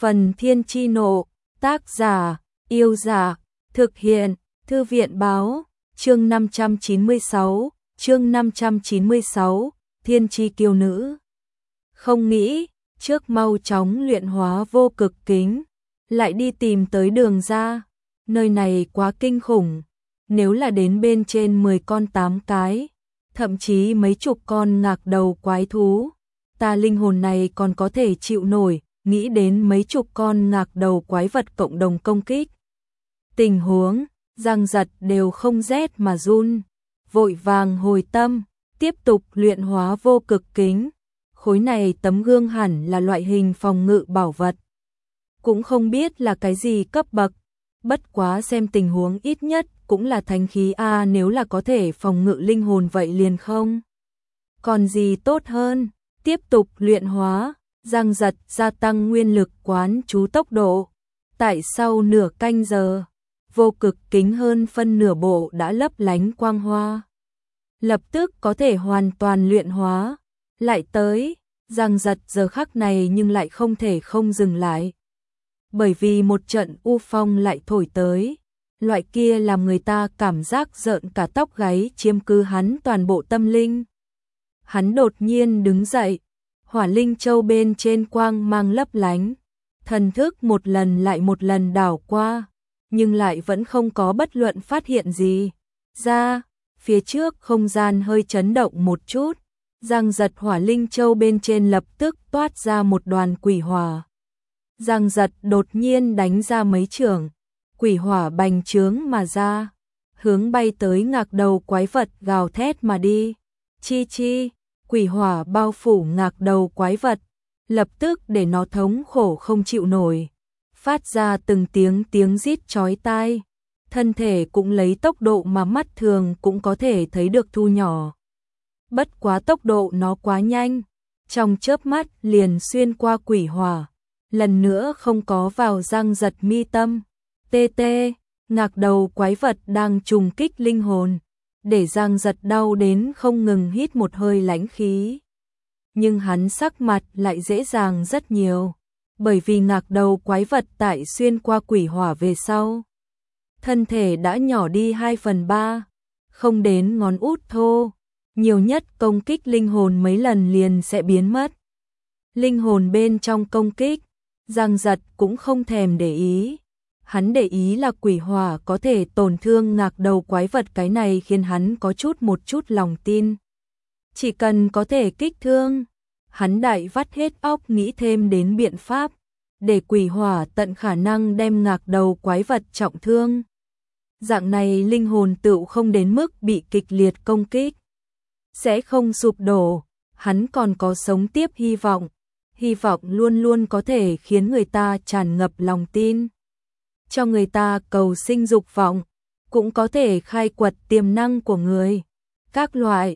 Phần Thiên Chi Nộ, tác giả, Yêu Dạ, thực hiện, Thư viện Báo, chương 596, Thiên Chi Kiêu Nữ. Không nghĩ, trước mau chóng luyện hóa vô cực kính, lại đi tìm tới đường ra, nơi này quá kinh khủng, nếu là đến bên trên 10 con 8 cái, thậm chí mấy chục con ngạc đầu quái thú, ta linh hồn này còn có thể chịu nổi. Nghĩ đến mấy chục con ngạc đầu quái vật cộng đồng công kích. Tình huống, Giang Giật đều không rét mà run, vội vàng hồi tâm, tiếp tục luyện hóa vô cực kính. Khối này tấm gương hẳn là loại hình phòng ngự bảo vật. Cũng không biết là cái gì cấp bậc, bất quá xem tình huống ít nhất cũng là thánh khí A, nếu là có thể phòng ngự linh hồn vậy liền không. Còn gì tốt hơn, tiếp tục luyện hóa. Giang Giật gia tăng nguyên lực quán chú tốc độ. Tại sau nửa canh giờ, vô cực kính hơn phân nửa bộ đã lấp lánh quang hoa. Lập tức có thể hoàn toàn luyện hóa. Lại tới, Giang Giật giờ khắc này nhưng lại không thể không dừng lại. Bởi vì một trận u phong lại thổi tới. Loại kia làm người ta cảm giác rợn cả tóc gáy, chiếm cứ hắn toàn bộ tâm linh. Hắn đột nhiên đứng dậy. Hỏa linh châu bên trên quang mang lấp lánh, thần thức một lần lại một lần đảo qua, nhưng lại vẫn không có bất luận phát hiện gì. Ra, phía trước không gian hơi chấn động một chút, Giang Giật hỏa linh châu bên trên lập tức toát ra một đoàn quỷ hỏa. Giang Giật đột nhiên đánh ra mấy chưởng, quỷ hỏa bành trướng mà ra, hướng bay tới ngạc đầu quái vật gào thét mà đi. Chi chi. Quỷ hỏa bao phủ ngạc đầu quái vật, lập tức để nó thống khổ không chịu nổi, phát ra từng tiếng rít chói tai, thân thể cũng lấy tốc độ mà mắt thường cũng có thể thấy được thu nhỏ. Bất quá tốc độ nó quá nhanh, trong chớp mắt liền xuyên qua quỷ hỏa, lần nữa không có vào Giang Giật mi tâm. Tê, ngạc đầu quái vật đang trùng kích linh hồn, để Giang Giật đau đến không ngừng hít một hơi lãnh khí. Nhưng hắn sắc mặt lại dễ dàng rất nhiều, bởi vì ngạc đầu quái vật tại xuyên qua quỷ hỏa về sau. Thân thể đã nhỏ đi 2/3, không đến ngón út thô, nhiều nhất công kích linh hồn mấy lần liền sẽ biến mất. Linh hồn bên trong công kích, Giang Giật cũng không thèm để ý. Hắn để ý là quỷ hỏa có thể tổn thương ngạc đầu quái vật, cái này khiến hắn có một chút lòng tin. Chỉ cần có thể kích thương, hắn đại vắt hết óc nghĩ thêm đến biện pháp, để quỷ hỏa tận khả năng đem ngạc đầu quái vật trọng thương. Dạng này linh hồn tựu không đến mức bị kịch liệt công kích, sẽ không sụp đổ, hắn còn có sống tiếp hy vọng luôn luôn có thể khiến người ta tràn ngập lòng tin. Cho người ta cầu sinh dục vọng, cũng có thể khai quật tiềm năng của người. Các loại,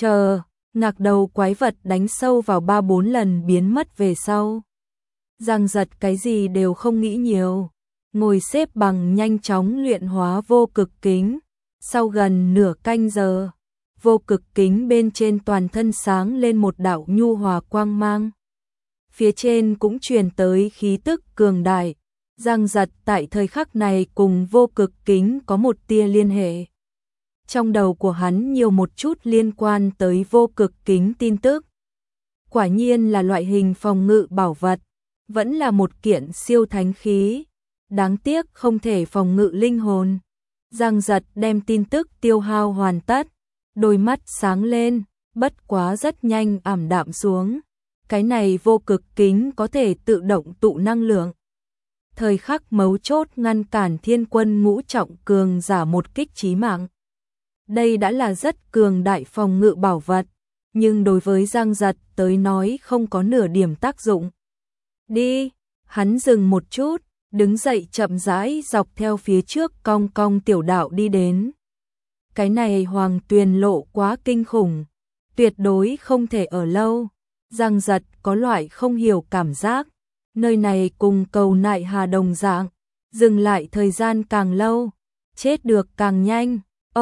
ngạc đầu quái vật đánh sâu vào 3-4 lần biến mất về sau. Giang Giật cái gì đều không nghĩ nhiều, ngồi xếp bằng nhanh chóng luyện hóa vô cực kính. Sau gần nửa canh giờ, vô cực kính bên trên toàn thân sáng lên một đạo nhu hòa quang mang. Phía trên cũng truyền tới khí tức cường đại. Giang Giật tại thời khắc này cùng vô cực kính có một tia liên hệ. Trong đầu của hắn nhiều một chút liên quan tới vô cực kính tin tức. Quả nhiên là loại hình phòng ngự bảo vật, vẫn là một kiện siêu thánh khí. Đáng tiếc không thể phòng ngự linh hồn. Giang Giật đem tin tức tiêu hao hoàn tất, đôi mắt sáng lên, bất quá rất nhanh ảm đạm xuống. Cái này vô cực kính có thể tự động tụ năng lượng. Thời khắc mấu chốt ngăn cản thiên quân ngũ trọng cường giả một kích chí mạng. Đây đã là rất cường đại phòng ngự bảo vật, nhưng đối với Giang Giật tới nói không có nửa điểm tác dụng. Đi, hắn dừng một chút, đứng dậy chậm rãi dọc theo phía trước cong cong tiểu đạo đi đến. Cái này hoàng tuyền lộ quá kinh khủng, tuyệt đối không thể ở lâu. Giang Giật có loại không hiểu cảm giác. Nơi này cùng cầu nại hà đồng dạng, dừng lại thời gian càng lâu, chết được càng nhanh.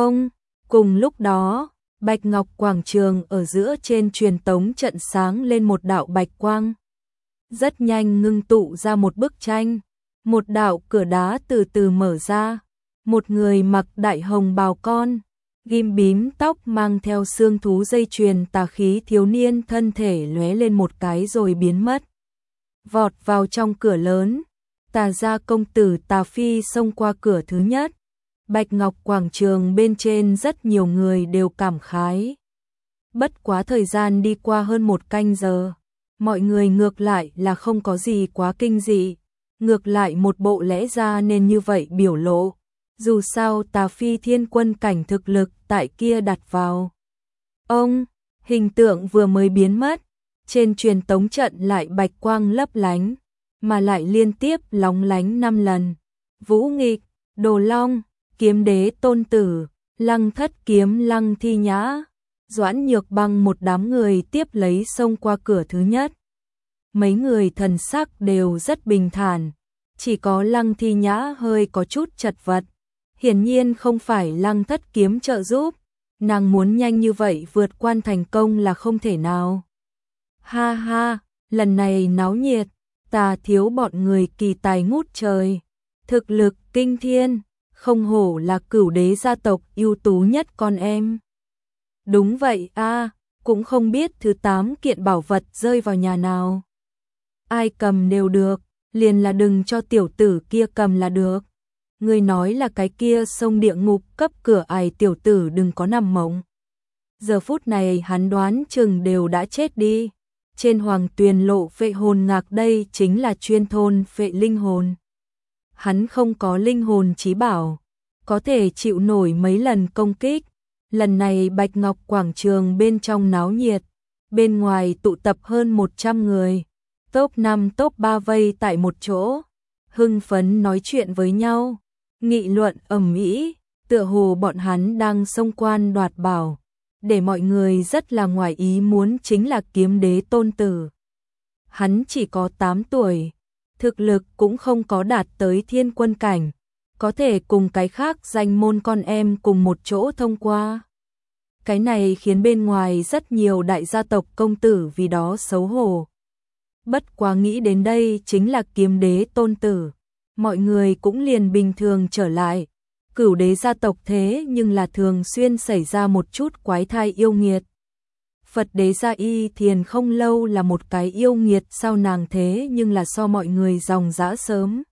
Cùng lúc đó, Bạch Ngọc Quảng Trường ở giữa trên truyền tống trận sáng lên một đạo bạch quang. rất nhanh ngưng tụ ra một bức tranh. Một đạo cửa đá từ từ mở ra, một người mặc đại hồng bào con, ghim bím tóc mang theo xương thú dây chuyền tà khí thiếu niên thân thể lóe lên một cái rồi biến mất. Vọt vào trong cửa lớn, Tà gia công tử Tà Phi xông qua cửa thứ nhất. Bạch Ngọc quảng trường bên trên rất nhiều người đều cảm khái. Bất quá thời gian đi qua hơn 1 canh giờ, mọi người ngược lại là không có gì quá kinh dị, ngược lại một bộ lẽ ra nên như vậy biểu lộ. Dù sao Tà Phi thiên quân cảnh thực lực tại kia đặt vào. Ông, hình tượng vừa mới biến mất, trên truyền tống trận lại bạch quang lấp lánh, mà lại liên tiếp lóng lánh 5 lần. Vũ Nghịch, Đồ Long, Kiếm Đế Tôn Tử, Lăng Thất Kiếm Lăng Thi Nhã, Doãn Nhược Băng một đám người tiếp lấy xông qua cửa thứ nhất. Mấy người thần sắc đều rất bình thản, chỉ có Lăng Thi Nhã hơi có chút chật vật. Hiển nhiên không phải Lăng Thất Kiếm trợ giúp, nàng muốn nhanh như vậy vượt qua thành công là không thể nào. Ha ha, lần này náo nhiệt, Tà thiếu bọn người kỳ tài ngút trời, thực lực kinh thiên, không hổ là Cửu Đế gia tộc ưu tú nhất con em. Đúng vậy a, cũng không biết thứ 8 kiện bảo vật rơi vào nhà nào. Ai cầm đều được, liền là đừng cho tiểu tử kia cầm là được. Người nói là cái kia sông địa ngục cấp cửa ải tiểu tử đừng có nằm mộng. Giờ phút này hắn đoán chừng đều đã chết đi. Trên Hoàng Tuyền lộ phệ hồn ngạc đây chính là chuyên thôn phệ linh hồn. Hắn không có linh hồn chí bảo, có thể chịu nổi mấy lần công kích. Lần này Bạch Ngọc quảng trường bên trong náo nhiệt, bên ngoài tụ tập hơn 100 người. Top 5 top 3 vây tại một chỗ, hưng phấn nói chuyện với nhau, nghị luận ầm ĩ, tựa hồ bọn hắn đang xông quan đoạt bảo. Để mọi người rất là ngoài ý muốn chính là Kiếm Đế Tôn Tử. Hắn chỉ có 8 tuổi, thực lực cũng không có đạt tới thiên quân cảnh, có thể cùng cái khác danh môn con em cùng một chỗ thông qua. Cái này khiến bên ngoài rất nhiều đại gia tộc công tử vì đó xấu hổ. Bất quá nghĩ đến đây chính là Kiếm Đế Tôn Tử, mọi người cũng liền bình thường trở lại. Cửu Đế gia tộc thế nhưng là thường xuyên xảy ra một chút quái thai yêu nghiệt. Phật Đế gia Y Thiền không lâu là một cái yêu nghiệt sao nàng thế nhưng là so mọi người dòng dã sớm.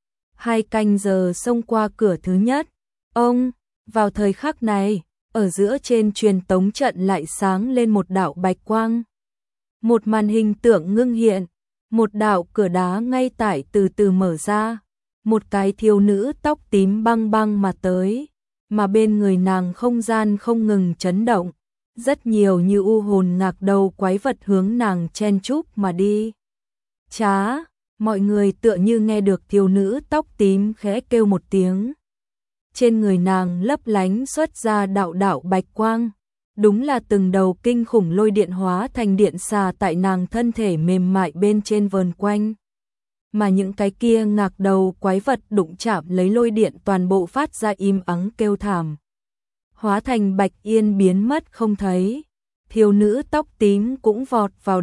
2 canh giờ xông qua cửa thứ nhất. Ông, vào thời khắc này, ở giữa trên truyền tống trận lại sáng lên một đạo bạch quang. Một màn hình tượng ngưng hiện, một đạo cửa đá ngay tại từ từ mở ra. Một cái thiếu nữ tóc tím băng băng mà tới, mà bên người nàng không gian không ngừng chấn động, rất nhiều như u hồn ngạc đầu quái vật hướng nàng chen chúc mà đi. Chá, mọi người tựa như nghe được thiếu nữ tóc tím khẽ kêu một tiếng. Trên người nàng lấp lánh xuất ra đạo đạo bạch quang, đúng là từng đầu kinh khủng lôi điện hóa thành điện xà tại nàng thân thể mềm mại bên trên vờn quanh. Mà những cái kia ngạc đầu quái vật đụng chạm lấy lôi điện toàn bộ phát ra im ắng kêu thảm. Hóa thành bạch yên biến mất không thấy. Thiếu nữ tóc tím cũng vọt vào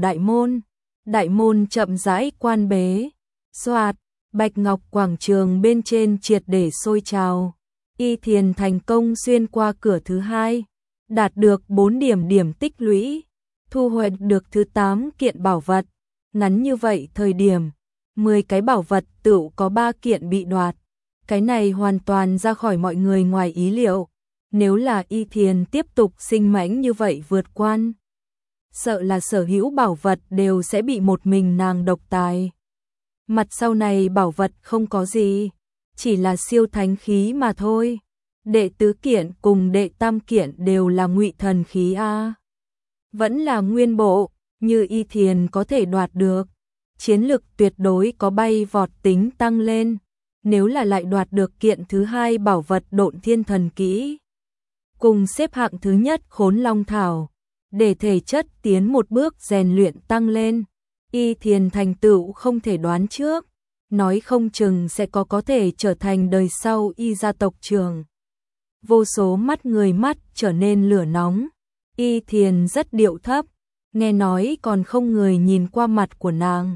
đại môn chậm rãi quan bế. Xoạt, Bạch Ngọc quảng trường bên trên triệt để sôi trào. Y Thiền thành công xuyên qua cửa thứ 2, đạt được 4 điểm tích lũy, thu hoạch được thứ 8 kiện bảo vật. Ngắn như vậy thời điểm, 10 cái bảo vật tựu có 3 kiện bị đoạt. Cái này hoàn toàn ra khỏi mọi người ngoài ý liệu. Nếu là Y Thiền tiếp tục sinh mãnh như vậy vượt quan, sợ là sở hữu bảo vật đều sẽ bị một mình nàng độc tài. Mặt sau này bảo vật không có gì, chỉ là siêu thánh khí mà thôi. Đệ tứ kiện cùng đệ tam kiện đều là ngụy thần khí a. Vẫn là nguyên bộ, như Y Thiền có thể đoạt được. Chiến lực tuyệt đối có bay vọt tính tăng lên, nếu là lại đoạt được kiện thứ 2 bảo vật Độn Thiên Thần Kỹ. Cùng xếp hạng thứ nhất Khốn Long Thảo, để thể chất tiến một bước rèn luyện tăng lên. Y Thiền thành tựu không thể đoán trước, nói không chừng sẽ có thể trở thành đời sau Y gia tộc trưởng. Vô số mắt người mắt trở nên lửa nóng, Y Thiền rất điệu thấp, nghe nói còn không người nhìn qua mặt của nàng.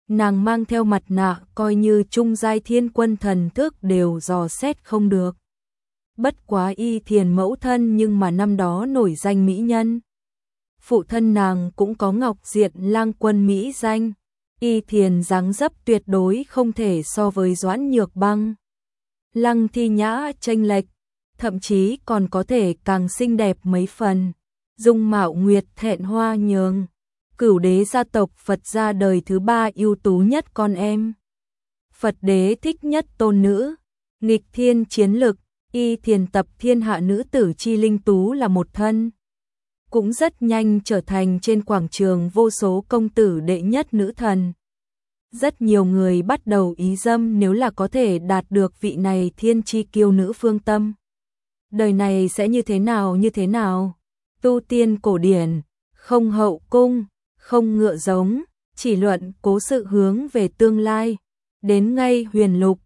Nàng mang theo mặt nạ coi như trung giai thiên quân thần thức đều dò xét không được. Bất quá Y Thiền mẫu thân nhưng mà năm đó nổi danh mỹ nhân. Phụ thân nàng cũng có Ngọc Diện Lang Quân mỹ danh. Y Thiền dáng dấp tuyệt đối không thể so với Doãn Nhược Băng. Lăng Thi Nhã chênh lệch, thậm chí còn có thể càng xinh đẹp mấy phần. Dung mạo nguyệt thẹn hoa nhường, Cửu đế gia tộc Phật gia đời thứ 3 ưu tú nhất con em. Phật đế thích nhất tôn nữ, nghịch thiên chiến lực, Y Thiền tập thiên hạ nữ tử chi linh tú là một thân. Cũng rất nhanh trở thành trên quảng trường vô số công tử đệ nhất nữ thần. Rất nhiều người bắt đầu ý dâm nếu là có thể đạt được vị này thiên chi kiêu nữ phương tâm. Đời này sẽ như thế nào như thế nào? Tu tiên cổ điển, không hậu cung, không ngựa giống, chỉ luận cố sự hướng về tương lai. Đến ngay huyền lục,